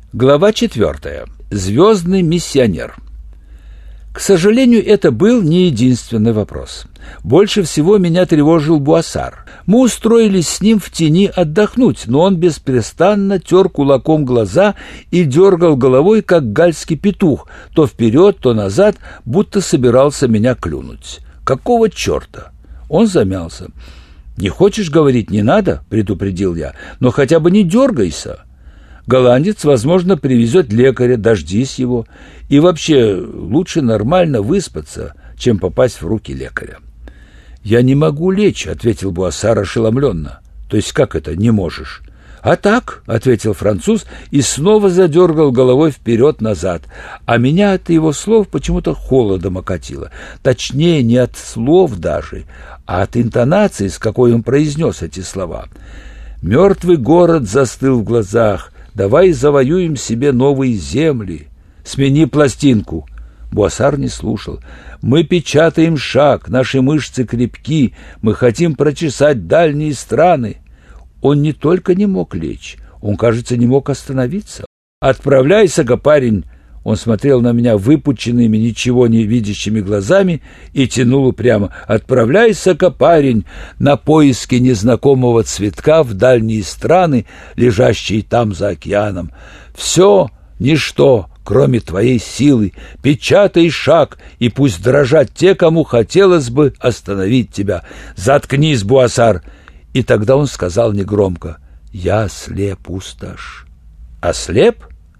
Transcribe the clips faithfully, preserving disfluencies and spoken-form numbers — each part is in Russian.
Глава четвертая. Звездный миссионер. К сожалению, это был не единственный вопрос. Больше всего меня тревожил Буассар. Мы устроились с ним в тени отдохнуть, но он беспрестанно тер кулаком глаза и дергал головой, как гальский петух, то вперед, то назад, будто собирался меня клюнуть. Какого черта? Он замялся. «Не хочешь говорить, не надо?» — предупредил я. «Но хотя бы не дергайся. Голландец, возможно, привезет лекаря, дождись его. И вообще, лучше нормально выспаться, чем попасть в руки лекаря». «Я не могу лечь», — ответил Буассар ошеломленно. «То есть как это не можешь?» «А так», — ответил француз и снова задергал головой вперед-назад, а меня от его слов почему-то холодом окатило. Точнее, не от слов даже, а от интонации, с какой он произнес эти слова. «Мертвый город застыл в глазах. Давай завоюем себе новые земли. Смени пластинку». Буассар не слушал. «Мы печатаем шаг, наши мышцы крепки, мы хотим прочесать дальние страны». Он не только не мог лечь, он, кажется, не мог остановиться. «Отправляйся-ка, парень!» Он смотрел на меня выпученными, ничего не видящими глазами и тянул упрямо. «Отправляйся-ка, парень, на поиски незнакомого цветка в дальние страны, лежащие там за океаном. Все, ничто, кроме твоей силы. Печатай шаг, и пусть дрожат те, кому хотелось бы остановить тебя. Заткнись, Буассар!» И тогда он сказал негромко: «Я слеп, Усташ». «Ослеп?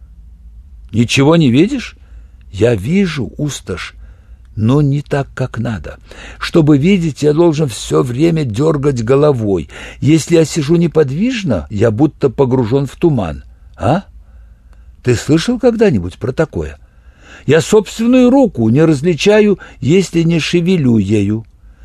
Ничего не видишь?» «Я вижу, Усташ, но не так, как надо. Чтобы видеть, я должен все время дергать головой. Если я сижу неподвижно, я будто погружен в туман. А? Ты слышал когда-нибудь про такое? Я собственную руку не различаю, если не шевелю ею.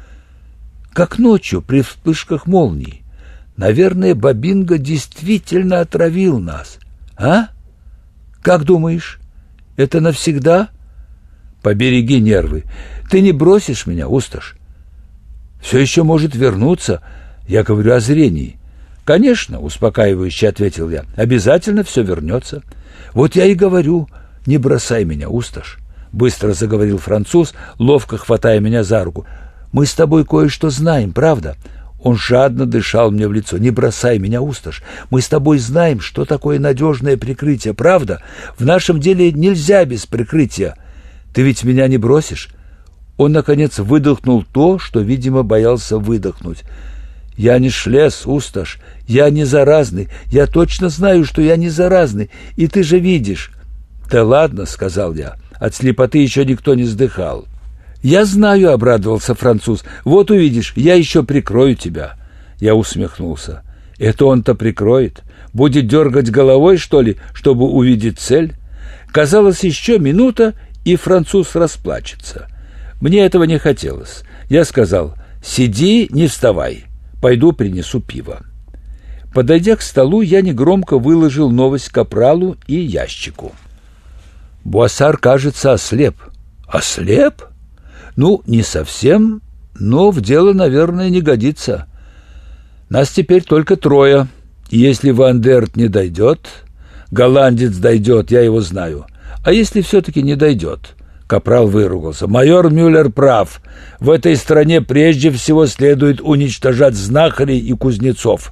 Как ночью при вспышках молний. Наверное, Бабинго действительно отравил нас. А? Как думаешь, это навсегда? Побереги нервы. Ты не бросишь меня, Усташ? Все еще может вернуться. Я говорю о зрении». «Конечно, — успокаивающе ответил я, — обязательно все вернется». «Вот я и говорю, не бросай меня, Усташ», — быстро заговорил француз, ловко хватая меня за руку. «Мы с тобой кое-что знаем, правда?» Он жадно дышал мне в лицо. «Не бросай меня, Усташ. Мы с тобой знаем, что такое надежное прикрытие, правда? В нашем деле нельзя без прикрытия. Ты ведь меня не бросишь?» Он, наконец, выдохнул то, что, видимо, боялся выдохнуть. «Я не шлес, Усташ. Я не заразный. Я точно знаю, что я не заразный. И ты же видишь». «Да ладно, — сказал я. От слепоты еще никто не сдыхал». «Я знаю, — обрадовался француз. — Вот увидишь, я еще прикрою тебя». Я усмехнулся. «Это он-то прикроет? Будет дергать головой, что ли, чтобы увидеть цель?» Казалось, еще минута, и француз расплачется. Мне этого не хотелось. Я сказал: «Сиди, не вставай. Пойду принесу пиво». Подойдя к столу, я негромко выложил новость капралу и ящику. «Буассар, кажется, ослеп». «Ослеп?» «Ну, не совсем, но в дело, наверное, не годится. Нас теперь только трое. Если Ван Дерт не дойдет, голландец дойдет, я его знаю. А если все-таки не дойдет?» Капрал выругался. «Майор Мюллер прав. В этой стране прежде всего следует уничтожать знахарей и кузнецов».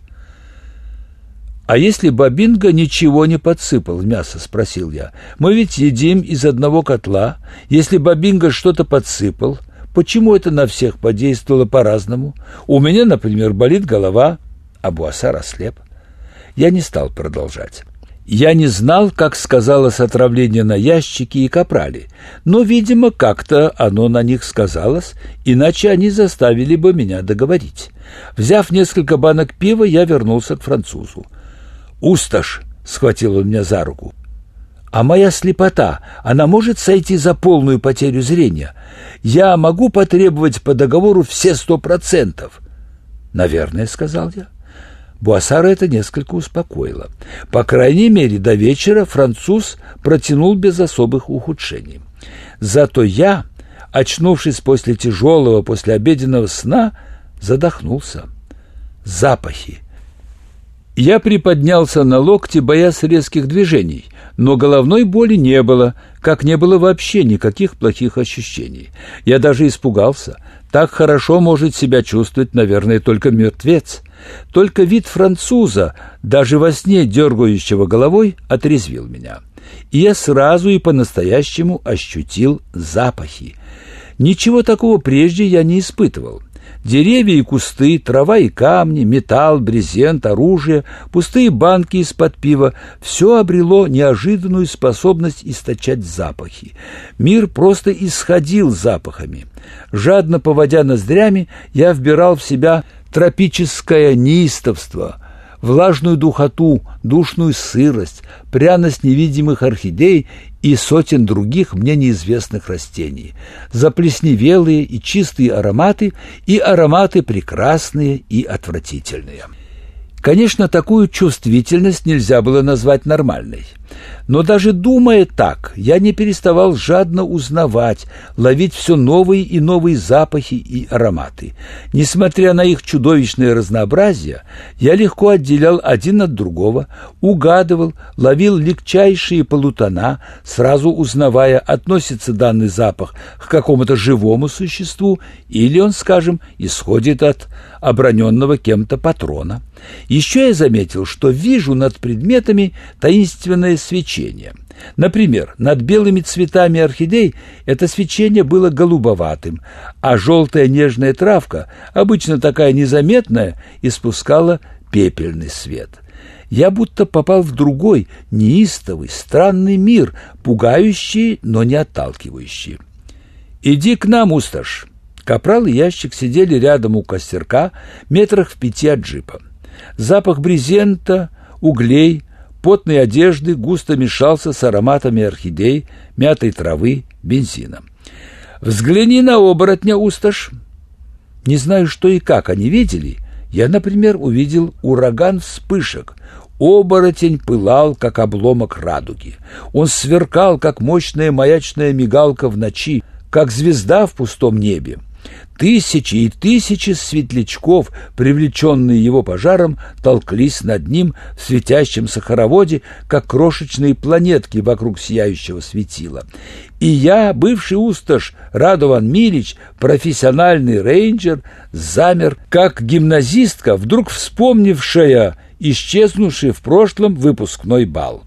«А если Бабинго ничего не подсыпал в мясо?» — спросил я. «Мы ведь едим из одного котла. Если Бабинго что-то подсыпал, почему это на всех подействовало по-разному? У меня, например, болит голова, а Буассар ослеп». Я не стал продолжать. Я не знал, как сказалось отравление на ящике и капрале, но, видимо, как-то оно на них сказалось, иначе они заставили бы меня договорить. Взяв несколько банок пива, я вернулся к французу. «Усташ!» — схватил он меня за руку. «А моя слепота, она может сойти за полную потерю зрения? Я могу потребовать по договору все сто процентов?» «Наверное», — сказал я. Буассара это несколько успокоило. По крайней мере, до вечера француз протянул без особых ухудшений. Зато я, очнувшись после тяжелого послеобеденного сна, задохнулся. Запахи. Я приподнялся на локте, боясь резких движений, но головной боли не было, как не было вообще никаких плохих ощущений. Я даже испугался. Так хорошо может себя чувствовать, наверное, только мертвец. Только вид француза, даже во сне дергающего головой, отрезвил меня. И я сразу и по-настоящему ощутил запахи. Ничего такого прежде я не испытывал. Деревья и кусты, трава и камни, металл, брезент, оружие, пустые банки из-под пива — все обрело неожиданную способность источать запахи. Мир просто исходил запахами. Жадно поводя ноздрями, я вбирал в себя тропическое неистовство, влажную духоту, душную сырость, пряность невидимых орхидей и сотен других мне неизвестных растений, заплесневелые и чистые ароматы, и ароматы прекрасные и отвратительные. Конечно, такую чувствительность нельзя было назвать нормальной. Но даже думая так, я не переставал жадно узнавать, ловить все новые и новые запахи и ароматы. Несмотря на их чудовищное разнообразие, я легко отделял один от другого, угадывал, ловил легчайшие полутона, сразу узнавая, относится данный запах к какому-то живому существу или он, скажем, исходит от оброненного кем-то патрона. Еще я заметил, что вижу над предметами таинственное свечение. Например, над белыми цветами орхидей это свечение было голубоватым, а желтая нежная травка, обычно такая незаметная, испускала пепельный свет. Я будто попал в другой, неистовый, странный мир, пугающий, но не отталкивающий. «Иди к нам, Усташ!» Капрал и ящик сидели рядом у костерка, метрах в пяти от джипа. Запах брезента, углей, потной одежды густо мешался с ароматами орхидей, мятой травы, бензина. «Взгляни на оборотня, Усташ!» Не знаю, что и как они видели. Я, например, увидел ураган вспышек. Оборотень пылал, как обломок радуги. Он сверкал, как мощная маячная мигалка в ночи, как звезда в пустом небе. Тысячи и тысячи светлячков, привлеченные его пожаром, толклись над ним в светящемся хороводе, как крошечные планетки вокруг сияющего светила. И я, бывший Усташ Радован Милич, профессиональный рейнджер, замер, как гимназистка, вдруг вспомнившая исчезнувший в прошлом выпускной бал.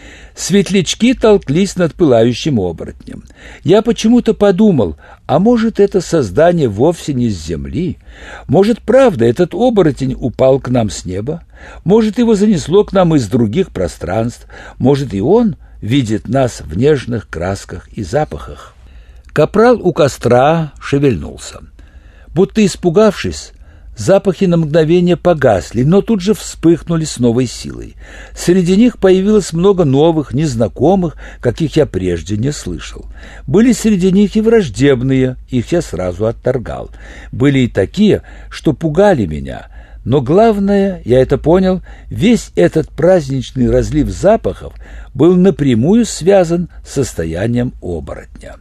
Светлячки толклись над пылающим оборотнем. Я почему-то подумал, а может, это создание вовсе не с земли? Может, правда, этот оборотень упал к нам с неба? Может, его занесло к нам из других пространств? Может, и он видит нас в нежных красках и запахах? Капрал у костра шевельнулся. Будто испугавшись, запахи на мгновение погасли, но тут же вспыхнули с новой силой. Среди них появилось много новых, незнакомых, каких я прежде не слышал. Были среди них и враждебные, их я сразу отторгал. Были и такие, что пугали меня. Но главное, я это понял, весь этот праздничный разлив запахов был напрямую связан с состоянием оборотня.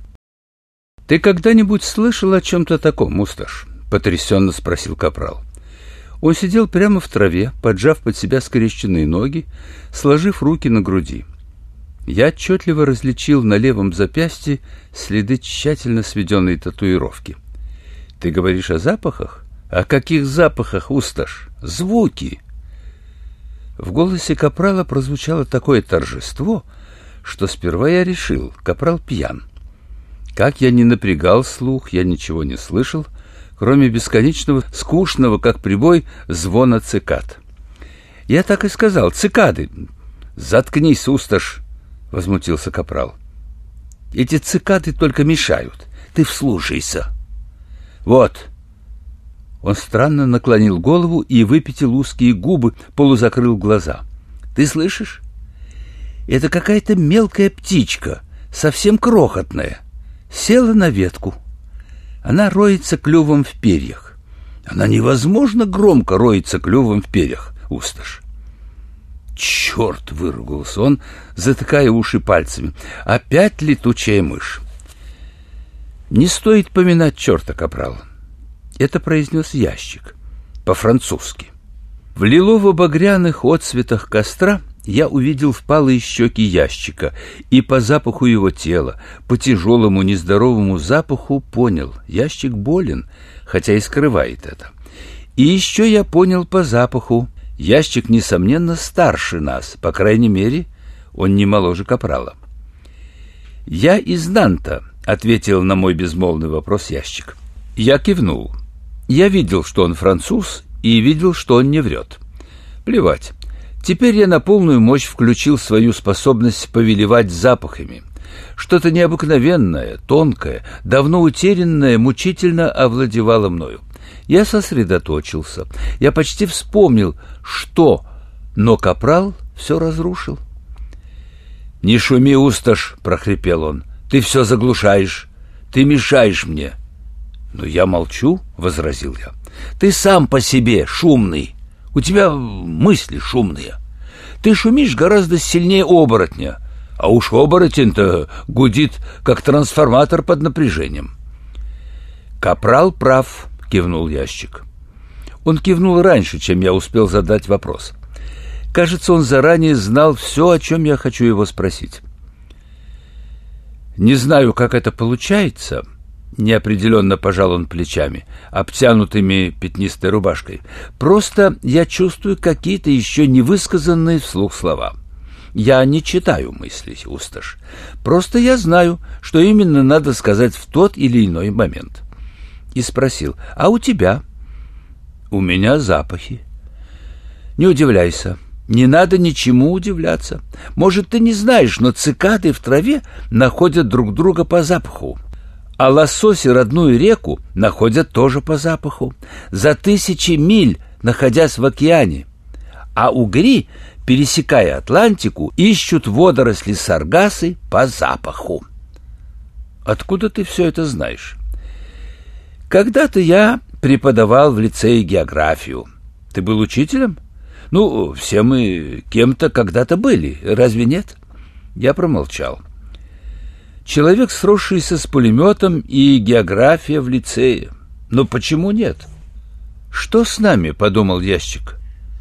«Ты когда-нибудь слышал о чем-то таком, Усташ?» — потрясенно спросил Капрал. Он сидел прямо в траве, поджав под себя скрещенные ноги, сложив руки на груди. Я отчетливо различил на левом запястье следы тщательно сведенной татуировки. «Ты говоришь о запахах? О каких запахах, Усташ? Звуки!» В голосе Капрала прозвучало такое торжество, что сперва я решил, Капрал пьян. Как я ни напрягал слух, я ничего не слышал, кроме бесконечного, скучного, как прибой, звона цикад. Я так и сказал: «Цикады!» «Заткнись, Усташ!» — возмутился Капрал. «Эти цикады только мешают. Ты вслушайся!» «Вот!» Он странно наклонил голову и выпятил узкие губы, полузакрыл глаза. «Ты слышишь? Это какая-то мелкая птичка, совсем крохотная. Села на ветку. Она роется клювом в перьях. Она невозможно громко роется клювом в перьях, Усташ». «Черт!» — выругался он, затыкая уши пальцами. «Опять летучая мышь!» «Не стоит поминать черта, Капрал». Это произнес ящик, по-французски. В лилово-багряных отсветах костра я увидел впалые щеки ящика, и по запаху его тела, по тяжелому нездоровому запаху понял, ящик болен, хотя и скрывает это. И еще я понял по запаху, ящик, несомненно, старше нас, по крайней мере, он не моложе капрала. «Я из Нанта», — ответил на мой безмолвный вопрос ящик. Я кивнул. Я видел, что он француз, и видел, что он не врет. Плевать. Теперь я на полную мощь включил свою способность повелевать запахами. Что-то необыкновенное, тонкое, давно утерянное, мучительно овладевало мною. Я сосредоточился. Я почти вспомнил, что, но капрал все разрушил. «Не шуми, Усташ!» — прохрипел он. «Ты все заглушаешь. Ты мешаешь мне». «Но я молчу», — возразил я. «Ты сам по себе шумный. У тебя мысли шумные. Ты шумишь гораздо сильнее оборотня, а уж оборотень-то гудит, как трансформатор под напряжением». «Капрал прав», — кивнул ящик. Он кивнул раньше, чем я успел задать вопрос. Кажется, он заранее знал все, о чем я хочу его спросить. «Не знаю, как это получается», — неопределенно пожал он плечами, обтянутыми пятнистой рубашкой. «Просто я чувствую какие-то еще невысказанные вслух слова. Я не читаю мысли, Усташ. Просто я знаю, что именно надо сказать в тот или иной момент». И спросил: «А у тебя?» «У меня запахи». «Не удивляйся. Не надо ничему удивляться. Может, ты не знаешь, но цикады в траве находят друг друга по запаху. А лососи родную реку находят тоже по запаху, за тысячи миль находясь в океане. А угри, пересекая Атлантику, ищут водоросли саргасы по запаху». «Откуда ты все это знаешь?» «Когда-то я преподавал в лицее географию». «Ты был учителем?» «Ну, все мы кем-то когда-то были, разве нет?» Я промолчал. Человек, сросшийся с пулеметом, и география в лицее. Но почему нет? «Что с нами?» — подумал ящик.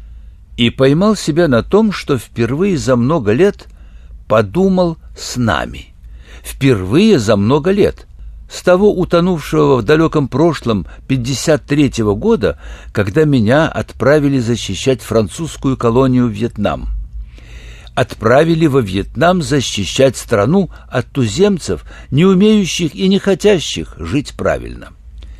И поймал себя на том, что впервые за много лет подумал «с нами». Впервые за много лет. С того утонувшего в далеком прошлом пятьдесят третьего года, когда меня отправили защищать французскую колонию Вьетнам. Отправили во Вьетнам защищать страну от туземцев, не умеющих и не хотящих жить правильно.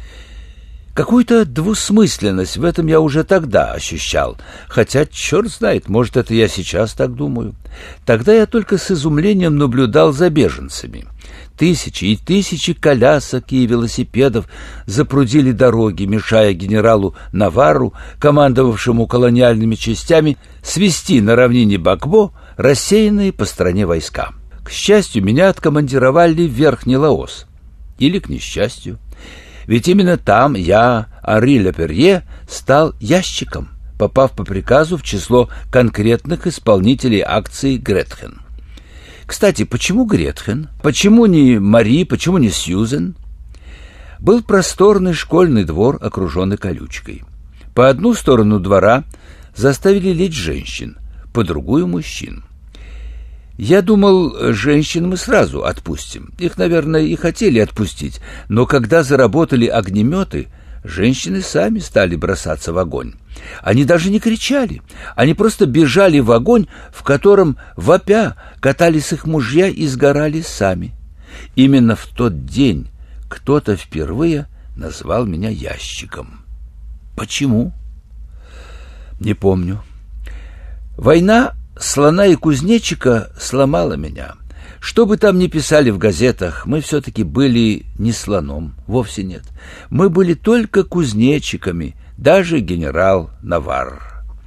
Какую-то двусмысленность в этом я уже тогда ощущал, хотя, черт знает, может, это я сейчас так думаю. Тогда я только с изумлением наблюдал за беженцами. Тысячи и тысячи колясок и велосипедов запрудили дороги, мешая генералу Наварру, командовавшему колониальными частями, свести на равнине Бакбо рассеянные по стране войска. К счастью, меня откомандировали в Верхний Лаос. Или к несчастью. Ведь именно там я, Ари Леперье, стал ящиком, попав по приказу в число конкретных исполнителей акции Гретхен. Кстати, почему Гретхен? Почему не Мари, почему не Сьюзен? Был просторный школьный двор, окруженный колючкой. По одну сторону двора заставили лечь женщин, по другую — мужчин. Я думал, женщин мы сразу отпустим. Их, наверное, и хотели отпустить, но когда заработали огнеметы, женщины сами стали бросаться в огонь. Они даже не кричали, они просто бежали в огонь, в котором, вопя, катались их мужья и сгорали сами. Именно в тот день кто-то впервые назвал меня ящиком. Почему? Не помню. Война слона и кузнечика сломала меня. Что бы там ни писали в газетах, мы все-таки были не слоном, вовсе нет. Мы были только кузнечиками, даже генерал Наварр.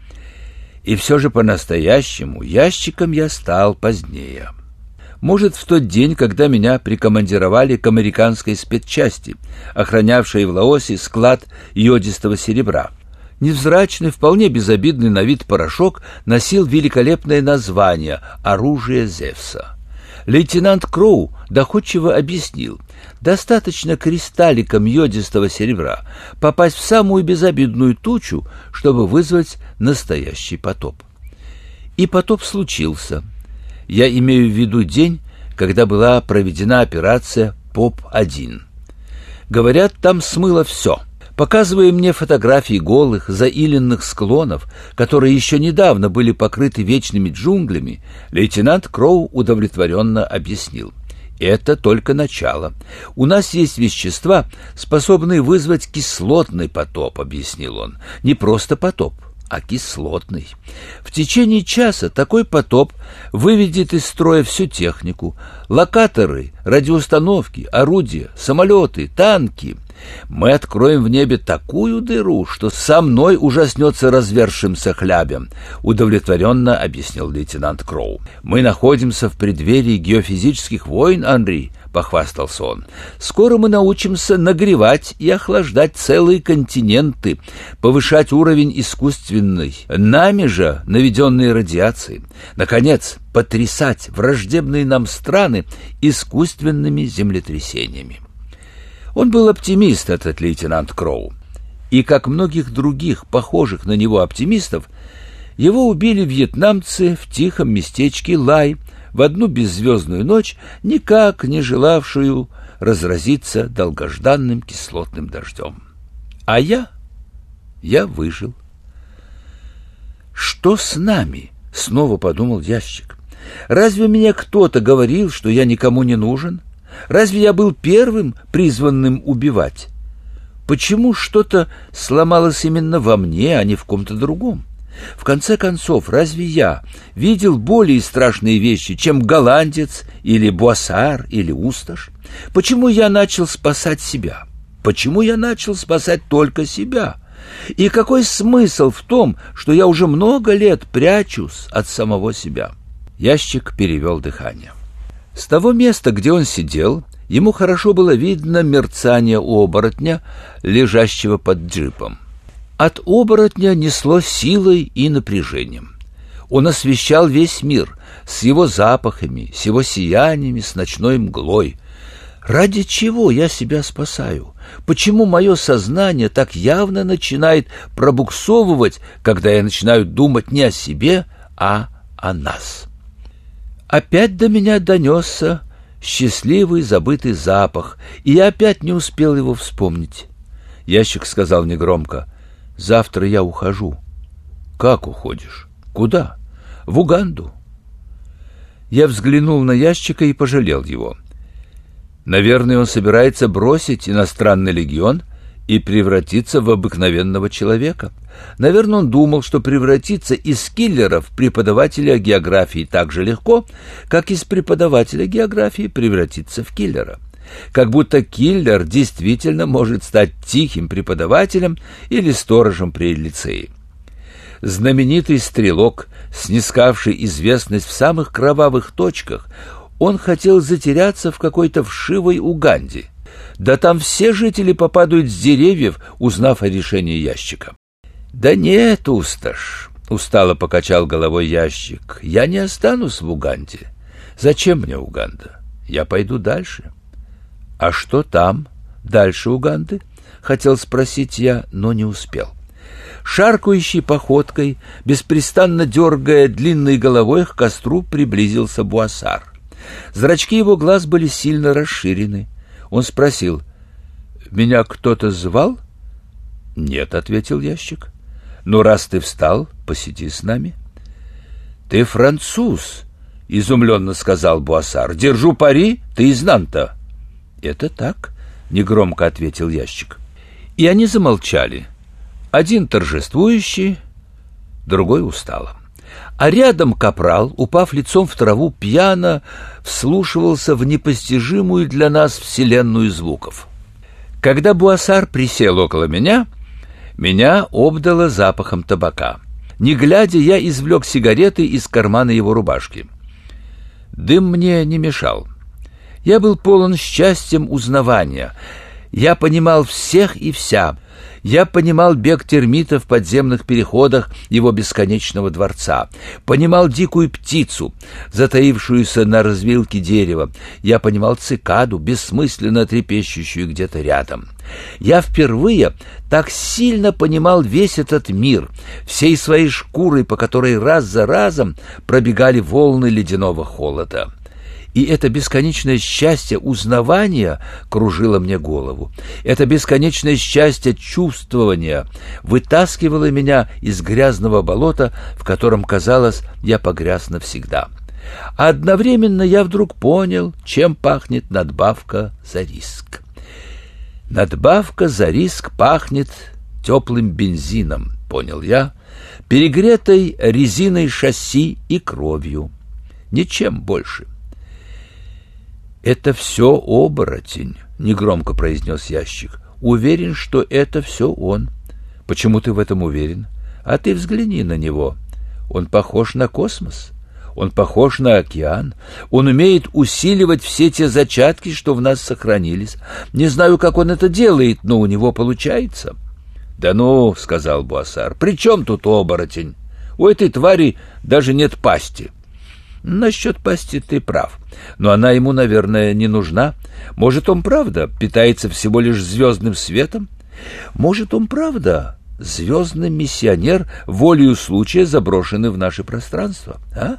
И все же по-настоящему ящиком я стал позднее. Может, в тот день, когда меня прикомандировали к американской спецчасти, охранявшей в Лаосе склад йодистого серебра. Невзрачный, вполне безобидный на вид порошок носил великолепное название «Оружие Зевса». Лейтенант Кроу доходчиво объяснил: достаточно кристалликом йодистого серебра попасть в самую безобидную тучу, чтобы вызвать настоящий потоп. И потоп случился. Я имею в виду день, когда была проведена операция поп один. Говорят, там смыло все. Показывая мне фотографии голых, заиленных склонов, которые еще недавно были покрыты вечными джунглями, лейтенант Кроу удовлетворенно объяснил: это только начало. У нас есть вещества, способные вызвать кислотный потоп, объяснил он. Не просто потоп, а кислотный. В течение часа такой потоп выведет из строя всю технику: локаторы, радиоустановки, орудия, самолеты, танки. Мы откроем в небе такую дыру, что со мной ужаснется развершимся хлябем, удовлетворенно объяснил лейтенант Кроу. Мы находимся в преддверии геофизических войн, Анри, похвастался он. Скоро мы научимся нагревать и охлаждать целые континенты, повышать уровень искусственной, нами же наведенной радиации. Наконец, потрясать враждебные нам страны искусственными землетрясениями. Он был оптимист, этот лейтенант Кроу, и, как многих других похожих на него оптимистов, его убили вьетнамцы в тихом местечке Лай в одну беззвездную ночь, никак не желавшую разразиться долгожданным кислотным дождем. А я, я выжил. «Что с нами?» — снова подумал ящик. «Разве мне кто-то говорил, что я никому не нужен? Разве я был первым, призванным убивать? Почему что-то сломалось именно во мне, а не в ком-то другом? В конце концов, разве я видел более страшные вещи, чем голландец или Буассар или Усташ? Почему я начал спасать себя? Почему я начал спасать только себя? И какой смысл в том, что я уже много лет прячусь от самого себя?» Ящик перевел дыхание. С того места, где он сидел, ему хорошо было видно мерцание оборотня, лежащего под джипом. От оборотня несло силой и напряжением. Он освещал весь мир с его запахами, с его сияниями, с ночной мглой. Ради чего я себя спасаю? Почему мое сознание так явно начинает пробуксовывать, когда я начинаю думать не о себе, а о нас? Опять до меня донесся счастливый забытый запах, и я опять не успел его вспомнить. Ящик сказал негромко: «Завтра я ухожу». «Как уходишь? Куда?» «В Уганду». Я взглянул на ящика и пожалел его. Наверное, он собирается бросить иностранный легион и превратиться в обыкновенного человека. Наверное, он думал, что превратиться из киллера в преподавателя географии так же легко, как из преподавателя географии превратиться в киллера. Как будто киллер действительно может стать тихим преподавателем или сторожем при лицее. Знаменитый стрелок, снискавший известность в самых кровавых точках, он хотел затеряться в какой-то вшивой Уганде. Да там все жители попадают с деревьев, узнав о решении ящика. «Да нет, Усташ», — устало покачал головой ящик, — «я не останусь в Уганде. Зачем мне Уганда? Я пойду дальше». «А что там, дальше Уганды?» — хотел спросить я, но не успел. Шаркающей походкой, беспрестанно дергая длинной головой, к костру приблизился Буассар. Зрачки его глаз были сильно расширены. Он спросил: «Меня кто-то звал?» «Нет», — ответил ящик. «Ну, раз ты встал, посиди с нами». «Ты француз», — изумленно сказал Буассар. «Держу пари, ты из Нанта». «Это так», — негромко ответил ящик. И они замолчали. Один торжествующий, другой устало. А рядом капрал, упав лицом в траву, пьяно вслушивался в непостижимую для нас вселенную звуков. Когда Буассар присел около меня, меня обдало запахом табака. Не глядя, я извлек сигареты из кармана его рубашки. Дым мне не мешал. Я был полон счастьем узнавания. Я понимал всех и вся. Я понимал бег термита в подземных переходах его бесконечного дворца, понимал дикую птицу, затаившуюся на развилке дерева, я понимал цикаду, бессмысленно трепещущую где-то рядом. Я впервые так сильно понимал весь этот мир, всей своей шкурой, по которой раз за разом пробегали волны ледяного холода. И это бесконечное счастье узнавания кружило мне голову. Это бесконечное счастье чувствования вытаскивало меня из грязного болота, в котором, казалось, я погряз навсегда. А одновременно я вдруг понял, чем пахнет надбавка за риск. Надбавка за риск пахнет теплым бензином, понял я, перегретой резиной шасси и кровью. Ничем больше. «Это все оборотень», — негромко произнес ящик. «Уверен, что это все он». «Почему ты в этом уверен? А ты взгляни на него. Он похож на космос. Он похож на океан. Он умеет усиливать все те зачатки, что в нас сохранились. Не знаю, как он это делает, но у него получается». «Да ну», — сказал Буассар, — «при чем тут оборотень? У этой твари даже нет пасти». «Насчет пасти ты прав, но она ему, наверное, не нужна. Может, он правда питается всего лишь звездным светом? Может, он правда звездный миссионер, волею случая заброшенный в наше пространство, а?»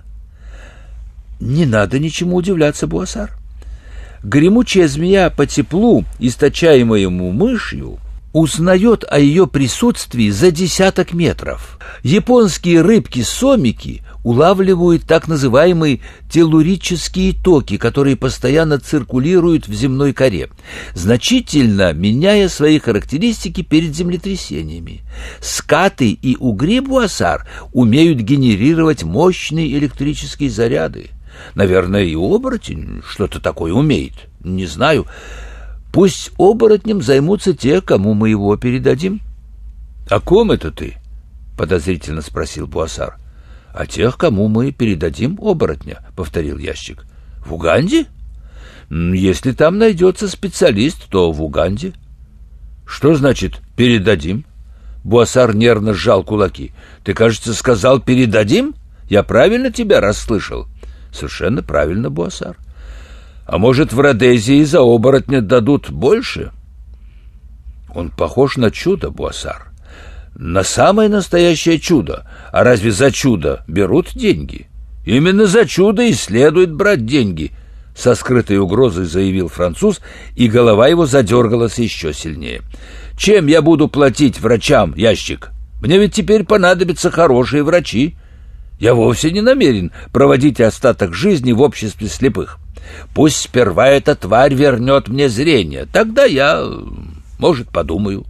«Не надо ничему удивляться, Буассар. Гремучая змея по теплу, источаемому мышью, узнает о ее присутствии за десяток метров. Японские рыбки-сомики улавливают так называемые телурические токи, которые постоянно циркулируют в земной коре, значительно меняя свои характеристики перед землетрясениями. Скаты и угри, Буассар, умеют генерировать мощные электрические заряды. Наверное, и оборотень что-то такое умеет. Не знаю. Пусть оборотнем займутся те, кому мы его передадим». «О ком это ты?» — подозрительно спросил Буассар. «О тех, кому мы передадим оборотня», — повторил ящик. «В Уганде? Если там найдется специалист, то в Уганде». «Что значит «передадим»?» Буассар нервно сжал кулаки. «Ты, кажется, сказал «передадим»? Я правильно тебя расслышал?» «Совершенно правильно, Буассар. А может, в Родезии за оборотня дадут больше?» «Он похож на чудо, Буассар. На самое настоящее чудо. А разве за чудо берут деньги?» «Именно за чудо и следует брать деньги», — со скрытой угрозой заявил француз, и голова его задергалась еще сильнее. «Чем я буду платить врачам, ящик? Мне ведь теперь понадобятся хорошие врачи. Я вовсе не намерен проводить остаток жизни в обществе слепых. Пусть сперва эта тварь вернет мне зрение, тогда я, может, подумаю».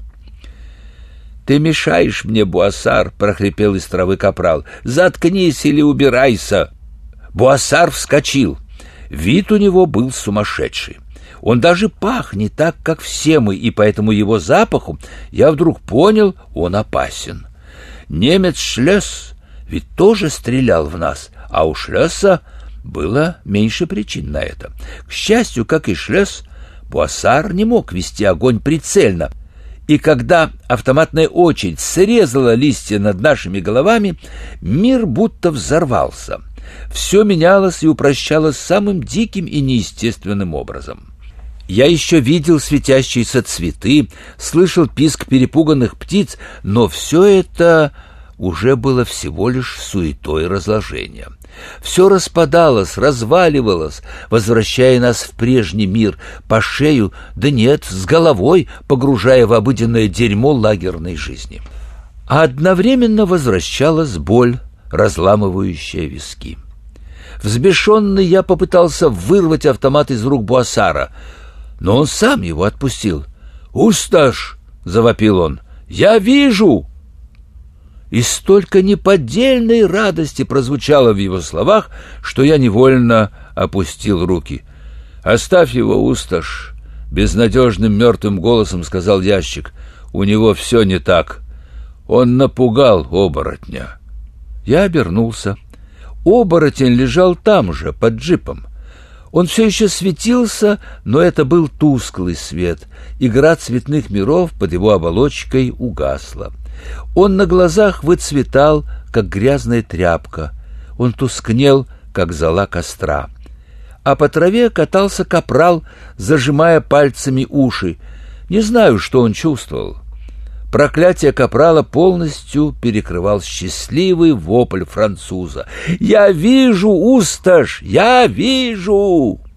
«Ты мешаешь мне, Буассар», — прохрипел из травы капрал. «Заткнись или убирайся». Буассар вскочил. Вид у него был сумасшедший. Он даже пах не так, как все мы, и поэтому его запаху я вдруг понял, он опасен. Немец Шлёс ведь тоже стрелял в нас, а у Шлёса было меньше причин на это. К счастью, как и Шлёс, Буассар не мог вести огонь прицельно, и когда автоматная очередь срезала листья над нашими головами, мир будто взорвался. Все менялось и упрощалось самым диким и неестественным образом. Я еще видел светящиеся цветы, слышал писк перепуганных птиц, но все это уже было всего лишь суетой разложения. Все распадалось, разваливалось, возвращая нас в прежний мир, по шею, да нет, с головой, погружая в обыденное дерьмо лагерной жизни. А одновременно возвращалась боль, разламывающая виски. Взбешенный я попытался вырвать автомат из рук Буассара, но он сам его отпустил. «Усташ!» — завопил он. «Я вижу!» И столько неподдельной радости прозвучало в его словах, что я невольно опустил руки. «Оставь его, Усташ!» — безнадежным мертвым голосом сказал ящик. «У него все не так. Он напугал оборотня». Я обернулся. Оборотень лежал там же, под джипом. Он все еще светился, но это был тусклый свет. Игра цветных миров под его оболочкой угасла. Он на глазах выцветал, как грязная тряпка. Он тускнел, как зола костра. А по траве катался капрал, зажимая пальцами уши. Не знаю, что он чувствовал. Проклятие капрала полностью перекрывал счастливый вопль француза. «Я вижу, Усташ! Я вижу!»